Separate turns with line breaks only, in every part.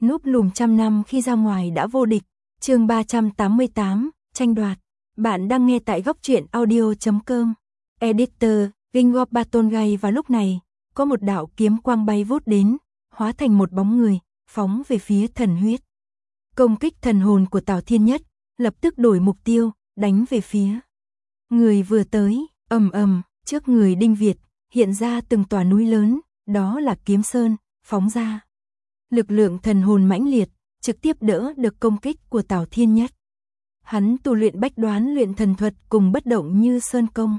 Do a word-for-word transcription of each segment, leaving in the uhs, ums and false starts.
núp lùm trăm năm khi ra ngoài đã vô địch. Chương ba trăm tám mươi tám, tranh đoạt. Bạn đang nghe tại góc truyện audio chấm com. Editor, King Batongai. Và lúc này, có một đạo kiếm quang bay vút đến, hóa thành một bóng người, phóng về phía thần huyết. Công kích thần hồn của Tào Thiên Nhất, lập tức đổi mục tiêu, đánh về phía. Người vừa tới, ầm ầm, trước người Đinh Việt, hiện ra từng tòa núi lớn, đó là Kiếm Sơn, phóng ra. Lực lượng thần hồn mãnh liệt, trực tiếp đỡ được công kích của Tào Thiên Nhất. Hắn tu luyện bách đoán luyện thần thuật cùng bất động như sơn công.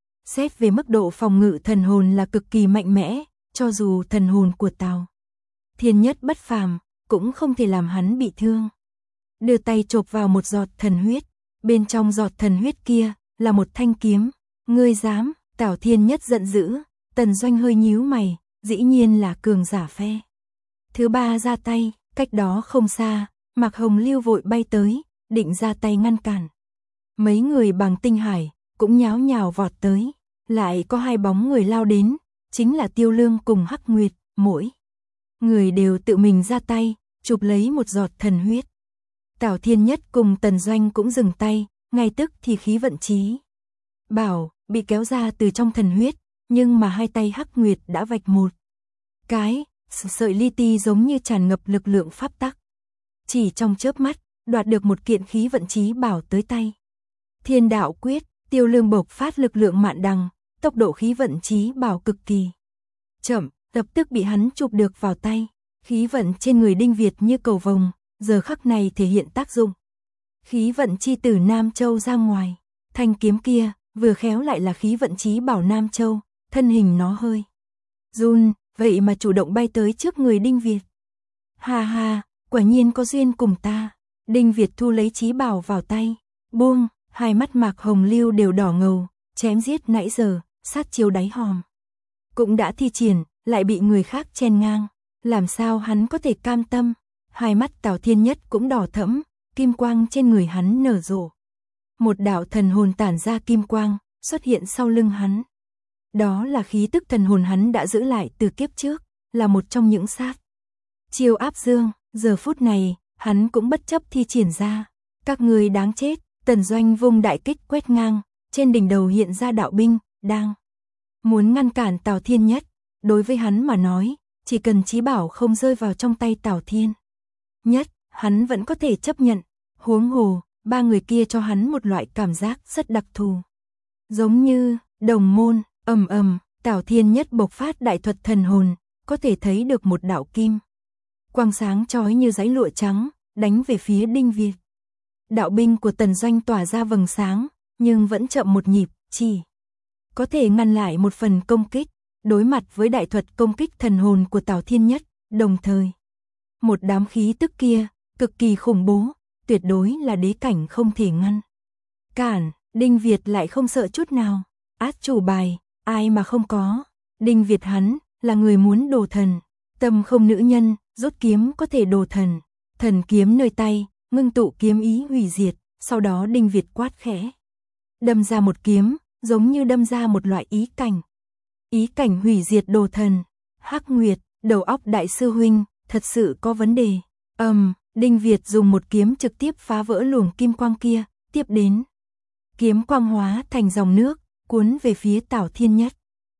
Xét về mức độ phòng ngự thần hồn là cực kỳ mạnh mẽ, cho dù thần hồn của Tào Thiên Nhất bất phàm, cũng không thể làm hắn bị thương. Đưa tay chộp vào một giọt thần huyết, bên trong giọt thần huyết kia là một thanh kiếm. Ngươi dám? Tào Thiên Nhất giận dữ, Tần Doanh hơi nhíu mày, dĩ nhiên là cường giả phe thứ ba ra tay, cách đó không xa, Mạc Hồng Lưu vội bay tới, định ra tay ngăn cản. Mấy người bằng tinh hải cũng nháo nhào vọt tới, lại có hai bóng người lao đến, chính là Tiêu Lương cùng Hắc Nguyệt, mỗi người đều tự mình ra tay, chụp lấy một giọt thần huyết. Tào Thiên Nhất cùng Tần Doanh cũng dừng tay, ngay tức thì khí vận chí bảo bị kéo ra từ trong thần huyết, nhưng mà hai tay Hắc Nguyệt đã vạch một cái, sợi li ti giống như tràn ngập lực lượng pháp tắc. Chỉ trong chớp mắt, đoạt được một kiện khí vận chí bảo tới tay. Thiên đạo quyết, Tiêu Lương bộc phát lực lượng mạn đằng, tốc độ khí vận chí bảo cực kỳ chậm, lập tức bị hắn chụp được vào tay. Khí vận trên người Đinh Việt như cầu vồng, giờ khắc này thể hiện tác dụng. Khí vận chi tử Nam Châu ra ngoài, thanh kiếm kia vừa khéo lại là khí vận chí bảo Nam Châu, thân hình nó hơi run, vậy mà chủ động bay tới trước người Đinh Việt. Ha ha, quả nhiên có duyên cùng ta. Đinh Việt thu lấy chí bảo vào tay, buông, hai mắt Mạc Hồng Lưu đều đỏ ngầu, chém giết nãy giờ, sát chiêu đáy hòm cũng đã thi triển, lại bị người khác chen ngang, làm sao hắn có thể cam tâm. Hai mắt Tào Thiên Nhất cũng đỏ thẫm, kim quang trên người hắn nở rộ. Một đạo thần hồn tản ra kim quang, xuất hiện sau lưng hắn. Đó là khí tức thần hồn hắn đã giữ lại từ kiếp trước, là một trong những sát chiêu áp dương, giờ phút này, hắn cũng bất chấp thi triển ra. Các người đáng chết, Tần Doanh vung đại kích quét ngang, trên đỉnh đầu hiện ra đạo binh, đang muốn ngăn cản Tào Thiên Nhất. Đối với hắn mà nói, chỉ cần chí bảo không rơi vào trong tay Tào Thiên Nhất, hắn vẫn có thể chấp nhận. Huống hồ, ba người kia cho hắn một loại cảm giác rất đặc thù. Giống như đồng môn, ầm ầm, Tào Thiên Nhất bộc phát đại thuật thần hồn, có thể thấy được một đạo kim quang sáng chói như dải lụa trắng, đánh về phía Đinh Việt. Đạo binh của Tần Doanh tỏa ra vầng sáng, nhưng vẫn chậm một nhịp, chỉ có thể ngăn lại một phần công kích. Đối mặt với đại thuật công kích thần hồn của Tào Thiên Nhất, đồng thời một đám khí tức kia, cực kỳ khủng bố, tuyệt đối là đế cảnh không thể ngăn cản. Đinh Việt lại không sợ chút nào, át chủ bài, ai mà không có. Đinh Việt hắn, là người muốn đồ thần, tâm không nữ nhân, rút kiếm có thể đồ thần. Thần kiếm nơi tay, ngưng tụ kiếm ý hủy diệt, sau đó Đinh Việt quát khẽ, đâm ra một kiếm, giống như đâm ra một loại ý cảnh. Ý cảnh hủy diệt đồ thần. Hắc Nguyệt, đầu óc đại sư huynh, thật sự có vấn đề. Ầm, um, Đinh Việt dùng một kiếm trực tiếp phá vỡ luồng kim quang kia, tiếp đến kiếm quang hóa thành dòng nước, cuốn về phía Tào Thiên Nhất.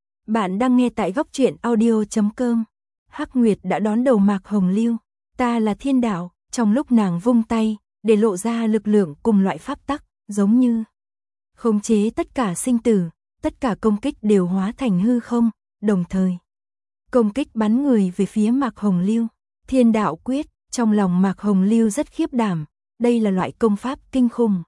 Bạn đang nghe tại góc truyện audio chấm com. Hắc Nguyệt đã đón đầu Mạc Hồng Lưu, ta là thiên đạo, trong lúc nàng vung tay, để lộ ra lực lượng cùng loại pháp tắc, giống như khống chế tất cả sinh tử, tất cả công kích đều hóa thành hư không, đồng thời công kích bắn người về phía Mạc Hồng Lưu. Thiên đạo quyết, trong lòng Mạc Hồng Lưu rất khiếp đảm, đây là loại công pháp kinh khủng.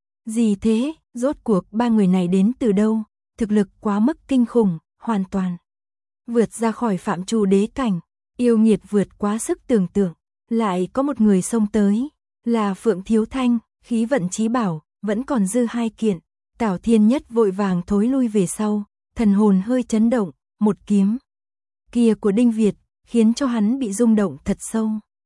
Gì thế, rốt cuộc ba người này đến từ đâu, thực lực quá mức kinh khủng, hoàn toàn vượt ra khỏi phạm trù đế cảnh, yêu nghiệt vượt quá sức tưởng tượng. Lại có một người xông tới, là Phượng Thiếu Thanh, khí vận chí bảo, vẫn còn dư hai kiện. Tào Thiên Nhất vội vàng thối lui về sau, thần hồn hơi chấn động, một kiếm kia của Đinh Việt, khiến cho hắn bị rung động thật sâu.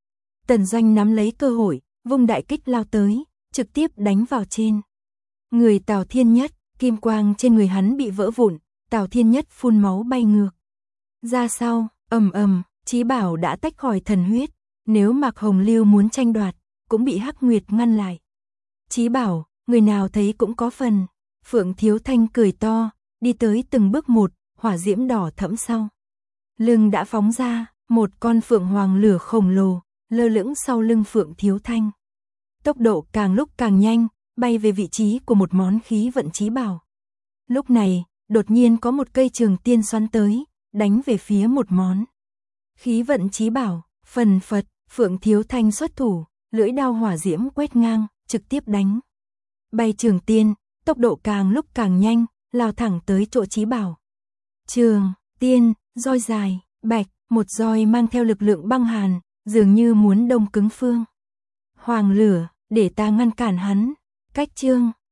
Tần Doanh nắm lấy cơ hội, vung đại kích lao tới, trực tiếp đánh vào trên người Tào Thiên Nhất, kim quang trên người hắn bị vỡ vụn, Tào Thiên Nhất phun máu bay ngược ra sau, ầm ầm, chí bảo đã tách khỏi thần huyết, Nếu Mạc Hồng Lưu muốn tranh đoạt, cũng bị Hắc Nguyệt ngăn lại. Chí bảo, người nào thấy cũng có phần. Phượng Thiếu Thanh cười to, đi tới từng bước một, hỏa diễm đỏ thẫm sau. Lưng đã phóng ra, một con phượng hoàng lửa khổng lồ, lơ lửng sau lưng Phượng Thiếu Thanh. Tốc độ càng lúc càng nhanh, bay về vị trí của một món khí vận chí bảo. Lúc này, đột nhiên có một cây trường tiên xoắn tới, đánh về phía một món khí vận chí bảo, phần phật, Phượng Thiếu Thanh xuất thủ, lưỡi đao hỏa diễm quét ngang, trực tiếp đánh. Bay trường tiên, tốc độ càng lúc càng nhanh, lao thẳng tới chỗ chí bảo. Trường tiên, roi dài, bạch, một roi mang theo lực lượng băng hàn, dường như muốn đông cứng phương. Hoàng lửa, để ta ngăn cản hắn. Cách chương